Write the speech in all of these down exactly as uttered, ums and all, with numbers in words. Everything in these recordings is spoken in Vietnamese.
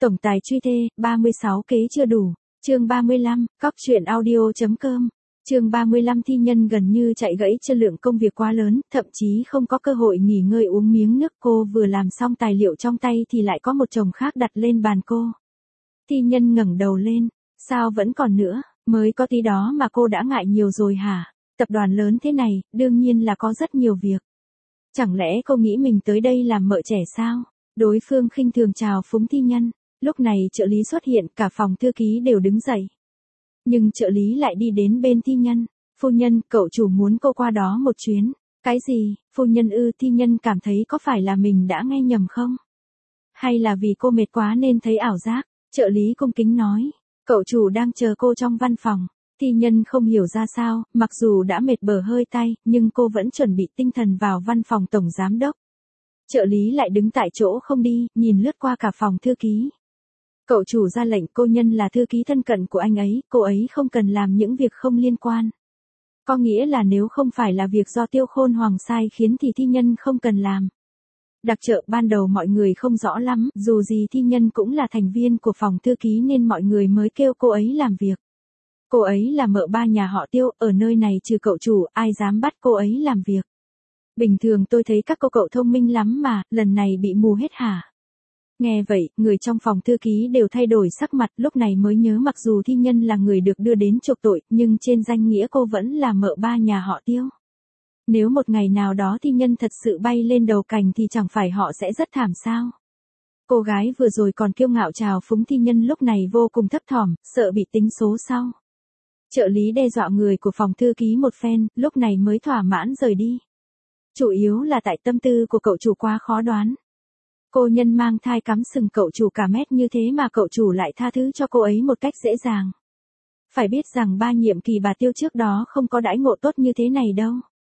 Tổng tài truy thê, ba mươi sáu kế chưa đủ. Chương ba mươi lăm, cóc truyện audio chấm com. Chương ba mươi lăm Thi Nhân gần như chạy gãy chân, lượng công việc quá lớn, thậm chí không có cơ hội nghỉ ngơi uống miếng nước. Cô vừa làm xong tài liệu trong tay thì lại có một chồng khác đặt lên bàn cô. Thi Nhân ngẩng đầu lên, sao vẫn còn nữa, mới có tí đó mà cô đã ngại nhiều rồi hả? Tập đoàn lớn thế này, đương nhiên là có rất nhiều việc. Chẳng lẽ cô nghĩ mình tới đây làm mợ trẻ sao? Đối phương khinh thường chào phúng Thi Nhân. Lúc này trợ lý xuất hiện, cả phòng thư ký đều đứng dậy. Nhưng trợ lý lại đi đến bên Thi Nhân. Phu nhân, cậu chủ muốn cô qua đó một chuyến. Cái gì? Phu nhân ư? Thi Nhân cảm thấy có phải là mình đã nghe nhầm không? Hay là vì cô mệt quá nên thấy ảo giác? Trợ lý cung kính nói. Cậu chủ đang chờ cô trong văn phòng. Thi Nhân không hiểu ra sao, mặc dù đã mệt bờ hơi tay, nhưng cô vẫn chuẩn bị tinh thần vào văn phòng tổng giám đốc. Trợ lý lại đứng tại chỗ không đi, nhìn lướt qua cả phòng thư ký. Cậu chủ ra lệnh, cô Nhân là thư ký thân cận của anh ấy, cô ấy không cần làm những việc không liên quan. Có nghĩa là nếu không phải là việc do Tiêu Khôn Hoàng sai khiến thì Thi Nhân không cần làm. Đặc trợ ban đầu mọi người không rõ lắm, dù gì Thi Nhân cũng là thành viên của phòng thư ký nên mọi người mới kêu cô ấy làm việc. Cô ấy là mợ ba nhà họ Tiêu, ở nơi này trừ cậu chủ, ai dám bắt cô ấy làm việc. Bình thường tôi thấy các cô cậu thông minh lắm mà, lần này bị mù hết hả? Nghe vậy, người trong phòng thư ký đều thay đổi sắc mặt, lúc này mới nhớ mặc dù Thi Nhân là người được đưa đến chuộc tội, nhưng trên danh nghĩa cô vẫn là mợ ba nhà họ Tiêu. Nếu một ngày nào đó Thi Nhân thật sự bay lên đầu cành thì chẳng phải họ sẽ rất thảm sao? Cô gái vừa rồi còn kiêu ngạo chào phúng Thi Nhân lúc này vô cùng thấp thỏm, sợ bị tính số sau. Trợ lý đe dọa người của phòng thư ký một phen, lúc này mới thỏa mãn rời đi. Chủ yếu là tại tâm tư của cậu chủ quá khó đoán. Cô Nhân mang thai cắm sừng cậu chủ cả mét như thế mà cậu chủ lại tha thứ cho cô ấy một cách dễ dàng. Phải biết rằng ba nhiệm kỳ bà Tiêu trước đó không có đãi ngộ tốt như thế này đâu.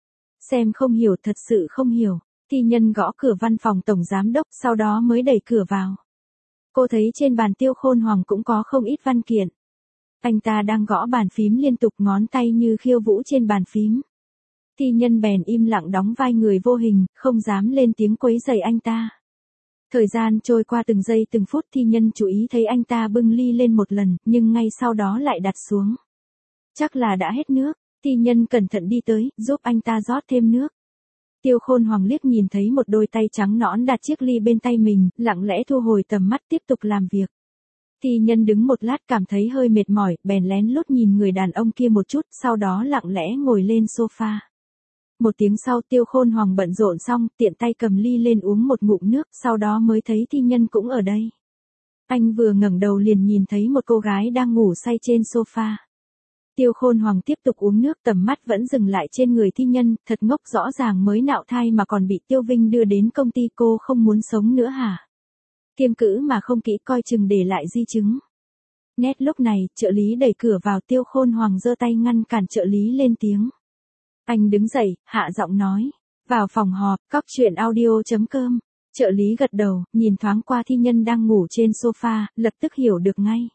Xem không hiểu, thật sự không hiểu. Thi Nhân gõ cửa văn phòng tổng giám đốc, sau đó mới đẩy cửa vào. Cô thấy trên bàn Tiêu Khôn Hoàng cũng có không ít văn kiện. Anh ta đang gõ bàn phím liên tục, ngón tay như khiêu vũ trên bàn phím. Thi Nhân bèn im lặng đóng vai người vô hình, không dám lên tiếng quấy rầy anh ta. Thời gian trôi qua từng giây từng phút, Thi Nhân chú ý thấy anh ta bưng ly lên một lần, nhưng ngay sau đó lại đặt xuống. Chắc là đã hết nước. Thi Nhân cẩn thận đi tới, giúp anh ta rót thêm nước. Tiêu Khôn Hoàng liếc nhìn thấy một đôi tay trắng nõn đặt chiếc ly bên tay mình, lặng lẽ thu hồi tầm mắt tiếp tục làm việc. Thi Nhân đứng một lát cảm thấy hơi mệt mỏi, bèn lén lút nhìn người đàn ông kia một chút, sau đó lặng lẽ ngồi lên sofa. Một tiếng sau, Tiêu Khôn Hoàng bận rộn xong, tiện tay cầm ly lên uống một ngụm nước, sau đó mới thấy Thi Nhân cũng ở đây. Anh vừa ngẩng đầu liền nhìn thấy một cô gái đang ngủ say trên sofa. Tiêu Khôn Hoàng tiếp tục uống nước, tầm mắt vẫn dừng lại trên người Thi Nhân, thật ngốc, rõ ràng mới nạo thai mà còn bị Tiêu Vinh đưa đến công ty, cô không muốn sống nữa hả? Kiêng cữ mà không kỹ, coi chừng để lại di chứng. Nét lúc này, trợ lý đẩy cửa vào, Tiêu Khôn Hoàng giơ tay ngăn cản trợ lý lên tiếng. Anh đứng dậy, hạ giọng nói. Vào phòng họp, cóc truyện audio chấm com. Trợ lý gật đầu, nhìn thoáng qua Thi Nhân đang ngủ trên sofa, lập tức hiểu được ngay.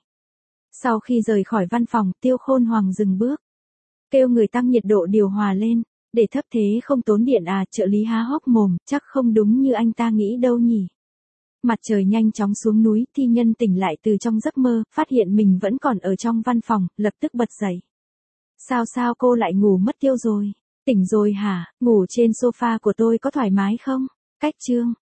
Sau khi rời khỏi văn phòng, Tiêu Khôn Hoàng dừng bước. Kêu người tăng nhiệt độ điều hòa lên. Để thấp thế không tốn điện à? Trợ lý há hốc mồm, chắc không đúng như anh ta nghĩ đâu nhỉ. Mặt trời nhanh chóng xuống núi, Thi Nhân tỉnh lại từ trong giấc mơ, phát hiện mình vẫn còn ở trong văn phòng, lập tức bật dậy. Sao sao cô lại ngủ mất tiêu rồi? Tỉnh rồi hả? Ngủ trên sofa của tôi có thoải mái không? Cách chương.